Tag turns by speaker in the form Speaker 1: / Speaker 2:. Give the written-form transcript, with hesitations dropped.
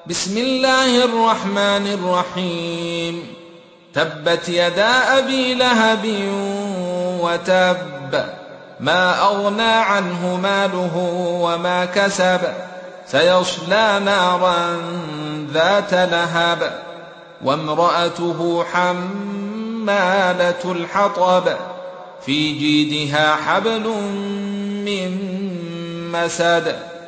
Speaker 1: بسم الله الرحمن الرحيم. تبت يدا أبي لهب وتب، ما أغنى عنه ماله وما كسب، سيصلى نارا ذات لهب، وامرأته حمالة الحطب، في جيدها حبل من مسد.